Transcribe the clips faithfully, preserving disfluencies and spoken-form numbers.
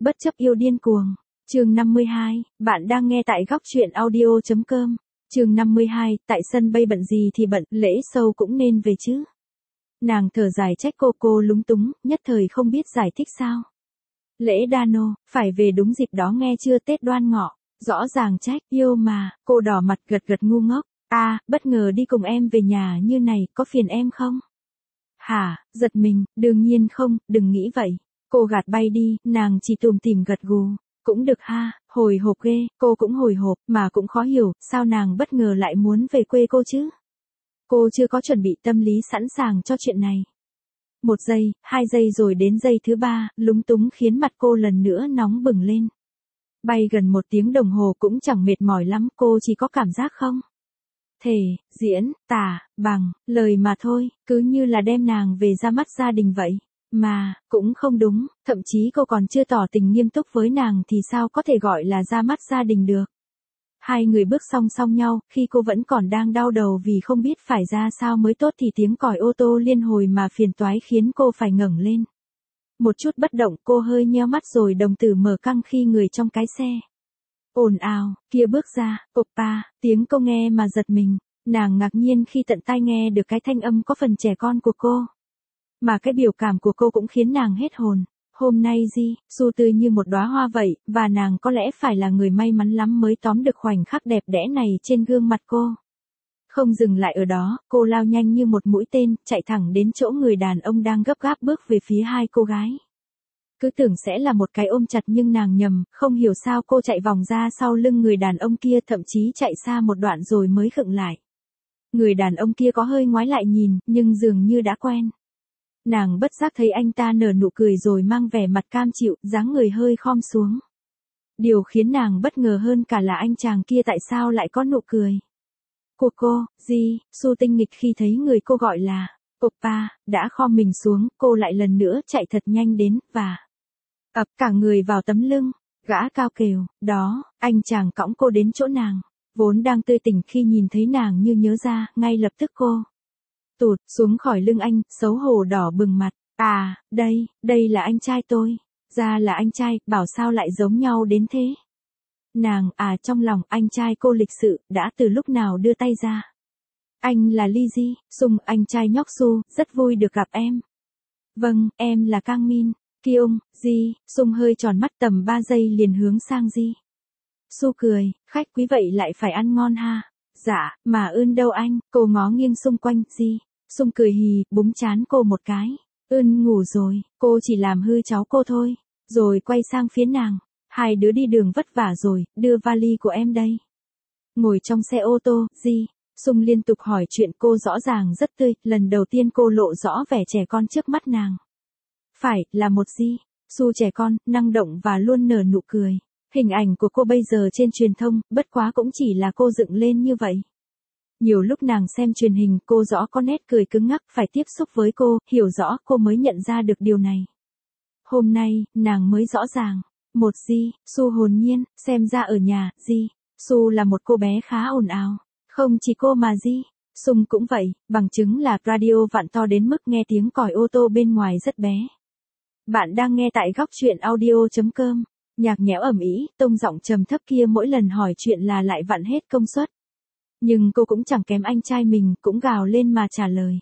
Bất chấp yêu điên cuồng. Chương năm mươi hai, bạn đang nghe tại góc truyện audio chấm com. Chương năm mươi hai, tại sân bay bận gì thì bận, lễ show cũng nên về chứ. Nàng thở dài trách cô cô lúng túng, nhất thời không biết giải thích sao. Lễ Dano, phải về đúng dịp đó nghe chưa, Tết Đoan Ngọ. Rõ ràng trách, yêu mà, cô đỏ mặt gật gật ngu ngốc. À, bất ngờ đi cùng em về nhà như này, có phiền em không? Hả, giật mình, đương nhiên không, đừng nghĩ vậy. Cô gạt bay đi, nàng chỉ tùm tìm gật gù. Cũng được ha, hồi hộp ghê, cô cũng hồi hộp, mà cũng khó hiểu, sao nàng bất ngờ lại muốn về quê cô chứ? Cô chưa có chuẩn bị tâm lý sẵn sàng cho chuyện này. Một giây, hai giây rồi đến giây thứ ba, lúng túng khiến mặt cô lần nữa nóng bừng lên. Bay gần một tiếng đồng hồ cũng chẳng mệt mỏi lắm, cô chỉ có cảm giác không thể diễn tả bằng lời mà thôi, cứ như là đem nàng về ra mắt gia đình vậy. Mà, cũng không đúng, thậm chí cô còn chưa tỏ tình nghiêm túc với nàng thì sao có thể gọi là ra mắt gia đình được. Hai người bước song song nhau, khi cô vẫn còn đang đau đầu vì không biết phải ra sao mới tốt thì tiếng còi ô tô liên hồi mà phiền toái khiến cô phải ngẩng lên. Một chút bất động, cô hơi nheo mắt rồi đồng tử mở căng khi người trong cái xe ồn ào kia bước ra. Oppa, tiếng cô nghe mà giật mình, nàng ngạc nhiên khi tận tai nghe được cái thanh âm có phần trẻ con của cô. Mà cái biểu cảm của cô cũng khiến nàng hết hồn. Hôm nay Ji, Su tươi như một đóa hoa vậy, và nàng có lẽ phải là người may mắn lắm mới tóm được khoảnh khắc đẹp đẽ này trên gương mặt cô. Không dừng lại ở đó, cô lao nhanh như một mũi tên, chạy thẳng đến chỗ người đàn ông đang gấp gáp bước về phía hai cô gái. Cứ tưởng sẽ là một cái ôm chặt nhưng nàng nhầm, không hiểu sao cô chạy vòng ra sau lưng người đàn ông kia, thậm chí chạy xa một đoạn rồi mới khựng lại. Người đàn ông kia có hơi ngoái lại nhìn, nhưng dường như đã quen. Nàng bất giác thấy anh ta nở nụ cười rồi mang vẻ mặt cam chịu, dáng người hơi khom xuống. Điều khiến nàng bất ngờ hơn cả là anh chàng kia tại sao lại có nụ cười. Của cô, Ji, Su tinh nghịch khi thấy người cô gọi là Oppa, đã khom mình xuống, cô lại lần nữa chạy thật nhanh đến, và ập cả người vào tấm lưng, gã cao kèo, đó, anh chàng cõng cô đến chỗ nàng, vốn đang tươi tỉnh khi nhìn thấy nàng như nhớ ra, ngay lập tức cô tụt xuống khỏi lưng anh, xấu hổ đỏ bừng mặt. À, đây, đây là anh trai tôi. Ra là anh trai, bảo sao lại giống nhau đến thế. Nàng, à trong lòng, anh trai cô lịch sự, đã từ lúc nào đưa tay ra. Anh là Lizzy, Sung, anh trai nhóc Su, rất vui được gặp em. Vâng, em là Kang Min, Kyung, Ji, Sung hơi tròn mắt tầm ba giây liền hướng sang Ji. Su cười, khách quý vậy lại phải ăn ngon ha. Dạ, mà ươn đâu anh, cô ngó nghiêng xung quanh, Ji. Sung cười hì, búng chán cô một cái. Ươn ngủ rồi, cô chỉ làm hư cháu cô thôi. Rồi quay sang phía nàng. Hai đứa đi đường vất vả rồi, đưa vali của em đây. Ngồi trong xe ô tô, Ji. Sung liên tục hỏi chuyện cô rõ ràng rất tươi, lần đầu tiên cô lộ rõ vẻ trẻ con trước mắt nàng. Phải, là một Ji. Su trẻ con, năng động và luôn nở nụ cười. Hình ảnh của cô bây giờ trên truyền thông, bất quá cũng chỉ là cô dựng lên như vậy. Nhiều lúc nàng xem truyền hình, cô rõ có nét cười cứng ngắc, phải tiếp xúc với cô, hiểu rõ cô mới nhận ra được điều này. Hôm nay, nàng mới rõ ràng. Một Ji, Su hồn nhiên, xem ra ở nhà, Ji. Su là một cô bé khá ồn ào. Không chỉ cô mà Ji, Sung cũng vậy, bằng chứng là radio vặn to đến mức nghe tiếng còi ô tô bên ngoài rất bé. Bạn đang nghe tại góc truyện audio chấm com. Nhạc nhẽo ầm ĩ, tông giọng trầm thấp kia mỗi lần hỏi chuyện là lại vặn hết công suất. Nhưng cô cũng chẳng kém anh trai mình, cũng gào lên mà trả lời.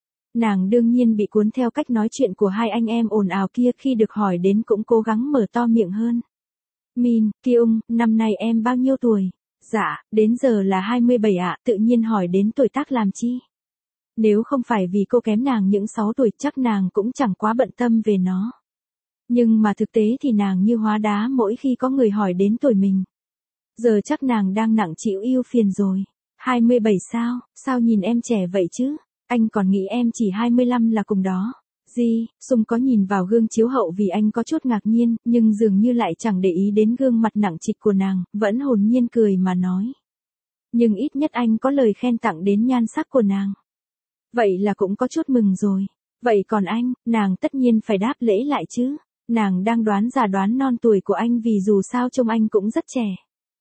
Nàng đương nhiên bị cuốn theo cách nói chuyện của hai anh em ồn ào kia, khi được hỏi đến cũng cố gắng mở to miệng hơn. Min, Kyung, năm nay em bao nhiêu tuổi? Dạ, đến giờ là hai mươi bảy ạ, tự nhiên hỏi đến tuổi tác làm chi? Nếu không phải vì cô kém nàng những sáu tuổi chắc nàng cũng chẳng quá bận tâm về nó. Nhưng mà thực tế thì nàng như hóa đá mỗi khi có người hỏi đến tuổi mình. Giờ chắc nàng đang nặng chịu ưu phiền rồi. hai mươi bảy sao, sao nhìn em trẻ vậy chứ? Anh còn nghĩ em chỉ hai mươi lăm là cùng đó. Ji, Sung có nhìn vào gương chiếu hậu vì anh có chút ngạc nhiên, nhưng dường như lại chẳng để ý đến gương mặt nặng trịch của nàng, vẫn hồn nhiên cười mà nói. Nhưng ít nhất anh có lời khen tặng đến nhan sắc của nàng. Vậy là cũng có chút mừng rồi. Vậy còn anh, nàng tất nhiên phải đáp lễ lại chứ. Nàng đang đoán già đoán non tuổi của anh vì dù sao trông anh cũng rất trẻ.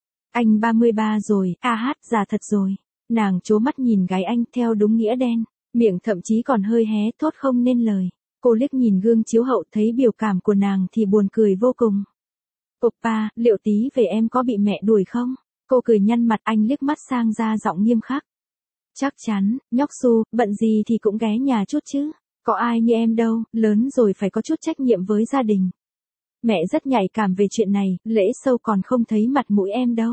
Anh ba mươi ba rồi, a hát, già thật rồi. Nàng trố mắt nhìn gái anh theo đúng nghĩa đen, miệng thậm chí còn hơi hé thốt không nên lời. Cô liếc nhìn gương chiếu hậu thấy biểu cảm của nàng thì buồn cười vô cùng. Oppa, liệu tí về em có bị mẹ đuổi không? Cô cười nhăn mặt, anh liếc mắt sang ra giọng nghiêm khắc. Chắc chắn, nhóc Su, bận gì thì cũng ghé nhà chút chứ. Có ai như em đâu, lớn rồi phải có chút trách nhiệm với gia đình. Mẹ rất nhạy cảm về chuyện này, lễ sâu còn không thấy mặt mũi em đâu.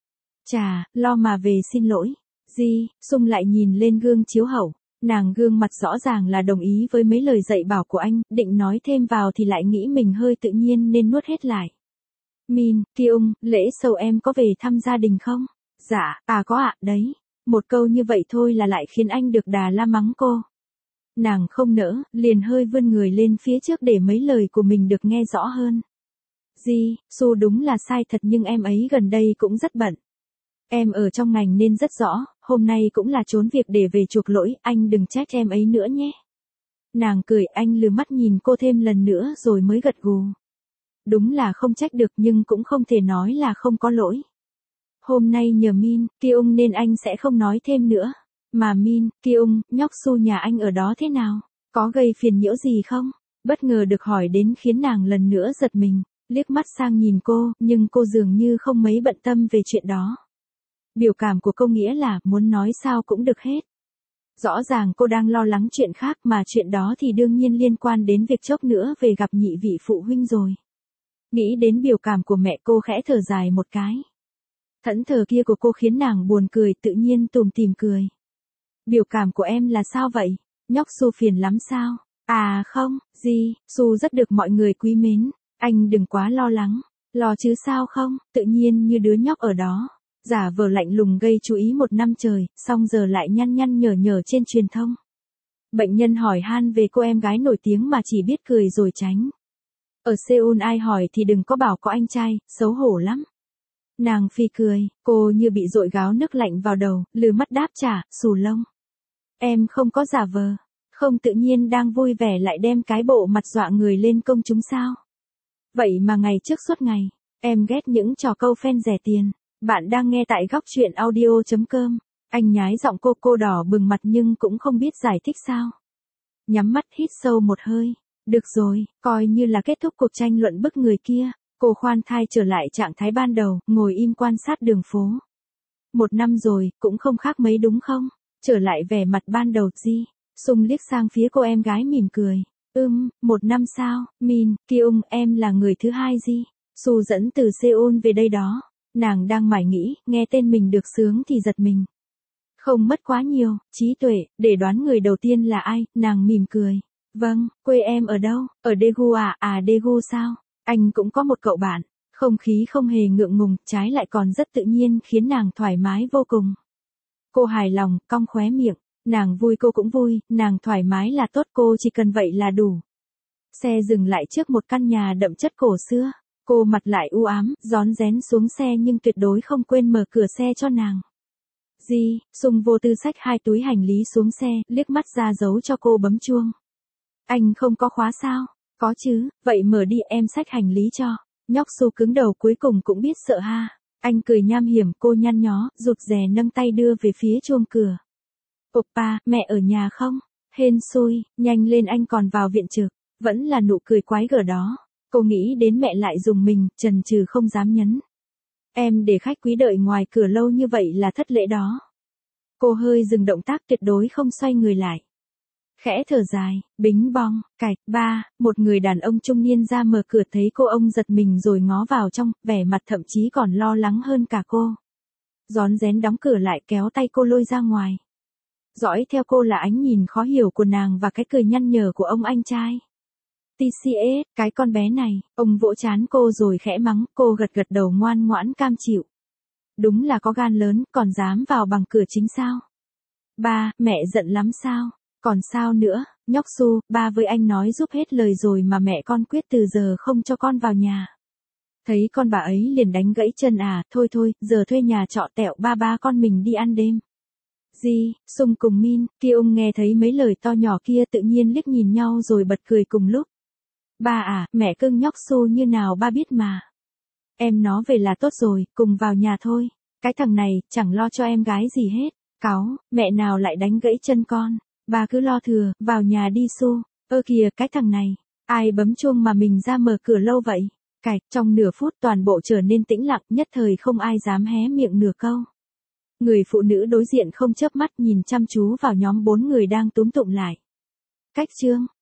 Chà, lo mà về xin lỗi. Di, Sung lại nhìn lên gương chiếu hậu. Nàng gương mặt rõ ràng là đồng ý với mấy lời dạy bảo của anh, định nói thêm vào thì lại nghĩ mình hơi tự nhiên nên nuốt hết lại. Min, Kyung, lễ sâu em có về thăm gia đình không? Dạ, à có ạ, đấy. Một câu như vậy thôi là lại khiến anh được đà la mắng cô. Nàng không nỡ, liền hơi vươn người lên phía trước để mấy lời của mình được nghe rõ hơn. Di, Su đúng là sai thật nhưng em ấy gần đây cũng rất bận. Em ở trong ngành nên rất rõ, hôm nay cũng là trốn việc để về chuộc lỗi, anh đừng trách em ấy nữa nhé. Nàng cười, anh lừa mắt nhìn cô thêm lần nữa rồi mới gật gù. Đúng là không trách được nhưng cũng không thể nói là không có lỗi. Hôm nay nhờ Min, Kyung nên anh sẽ không nói thêm nữa. Mà Min, Kyung, nhóc Su nhà anh ở đó thế nào? Có gây phiền nhiễu gì không? Bất ngờ được hỏi đến khiến nàng lần nữa giật mình, liếc mắt sang nhìn cô, nhưng cô dường như không mấy bận tâm về chuyện đó. Biểu cảm của cô nghĩa là muốn nói sao cũng được hết. Rõ ràng cô đang lo lắng chuyện khác mà chuyện đó thì đương nhiên liên quan đến việc chốc nữa về gặp nhị vị phụ huynh rồi. Nghĩ đến biểu cảm của mẹ cô khẽ thở dài một cái. Thẫn thờ kia của cô khiến nàng buồn cười, tự nhiên tủm tỉm cười. Biểu cảm của em là sao vậy? Nhóc Su phiền lắm sao? À không, Di, Su rất được mọi người quý mến. Anh đừng quá lo lắng. Lo chứ sao không, tự nhiên như đứa nhóc ở đó. Giả vờ lạnh lùng gây chú ý một năm trời, xong giờ lại nhăn nhăn nhở nhở trên truyền thông. Bệnh nhân hỏi han về cô em gái nổi tiếng mà chỉ biết cười rồi tránh. Ở Seoul ai hỏi thì đừng có bảo có anh trai, xấu hổ lắm. Nàng phi cười, cô như bị dội gáo nước lạnh vào đầu, lừ mắt đáp trả, xù lông. Em không có giả vờ, không tự nhiên đang vui vẻ lại đem cái bộ mặt dọa người lên công chúng sao. Vậy mà ngày trước suốt ngày, em ghét những trò câu fan rẻ tiền. Bạn đang nghe tại góc truyện audio chấm com. Anh nhái giọng cô cô đỏ bừng mặt nhưng cũng không biết giải thích sao. Nhắm mắt hít sâu một hơi. Được rồi, coi như là kết thúc cuộc tranh luận bức người kia. Cô khoan thai trở lại trạng thái ban đầu, ngồi im quan sát đường phố. Một năm rồi, cũng không khác mấy đúng không? Trở lại vẻ mặt ban đầu, Di. Sung liếc sang phía cô em gái mỉm cười. Ừm, một năm sao, Min, Kyung, em là người thứ hai Di. Su dẫn từ Seoul về đây đó. Nàng đang mải nghĩ, nghe tên mình được sướng thì giật mình. Không mất quá nhiều, trí tuệ, để đoán người đầu tiên là ai, nàng mỉm cười. Vâng, quê em ở đâu? Ở Daegu à? À Daegu sao? Anh cũng có một cậu bạn. Không khí không hề ngượng ngùng, trái lại còn rất tự nhiên khiến nàng thoải mái vô cùng. Cô hài lòng, cong khóe miệng. Nàng vui cô cũng vui, nàng thoải mái là tốt, cô chỉ cần vậy là đủ. Xe dừng lại trước một căn nhà đậm chất cổ xưa. Cô mặt lại u ám, rón rén xuống xe nhưng tuyệt đối không quên mở cửa xe cho nàng. Di, Sung vô tư xách hai túi hành lý xuống xe, liếc mắt ra dấu cho cô bấm chuông. Anh không có khóa sao? Có chứ, vậy mở đi em xách hành lý cho. Nhóc Su cứng đầu cuối cùng cũng biết sợ ha. Anh cười nham hiểm, cô nhăn nhó, rụt rè nâng tay đưa về phía chuông cửa. Oppa, mẹ ở nhà không? Hên xui, nhanh lên anh còn vào viện trực. Vẫn là nụ cười quái gở đó. Cô nghĩ đến mẹ lại dùng mình, chần chừ không dám nhấn. Em để khách quý đợi ngoài cửa lâu như vậy là thất lễ đó. Cô hơi dừng động tác, tuyệt đối không xoay người lại. Khẽ thở dài, bính bong, cạch, ba, một người đàn ông trung niên ra mở cửa thấy cô, ông giật mình rồi ngó vào trong, vẻ mặt thậm chí còn lo lắng hơn cả cô. Rón rén đóng cửa lại, kéo tay cô lôi ra ngoài. Dõi theo cô là ánh nhìn khó hiểu của nàng và cái cười nhăn nhở của ông anh trai. tê xê ét, cái con bé này, ông vỗ trán cô rồi khẽ mắng, cô gật gật đầu ngoan ngoãn cam chịu. Đúng là có gan lớn, còn dám vào bằng cửa chính sao? Ba, mẹ giận lắm sao? Còn sao nữa, nhóc Su, ba với anh nói giúp hết lời rồi mà mẹ con quyết từ giờ không cho con vào nhà. Thấy con bà ấy liền đánh gãy chân à, thôi thôi, giờ thuê nhà trọ tẹo ba ba con mình đi ăn đêm. Di, Sung cùng Min, Kyung nghe thấy mấy lời to nhỏ kia tự nhiên liếc nhìn nhau rồi bật cười cùng lúc. Ba à, mẹ cưng nhóc Su như nào ba biết mà. Em nó về là tốt rồi, cùng vào nhà thôi. Cái thằng này, chẳng lo cho em gái gì hết. Cáu, mẹ nào lại đánh gãy chân con. Ba cứ lo thừa, vào nhà đi Su. Ơ kìa, cái thằng này. Ai bấm chuông mà mình ra mở cửa lâu vậy? Cạch, trong nửa phút toàn bộ trở nên tĩnh lặng, nhất thời không ai dám hé miệng nửa câu. Người phụ nữ đối diện không chớp mắt nhìn chăm chú vào nhóm bốn người đang túm tụm lại. Cách Trương,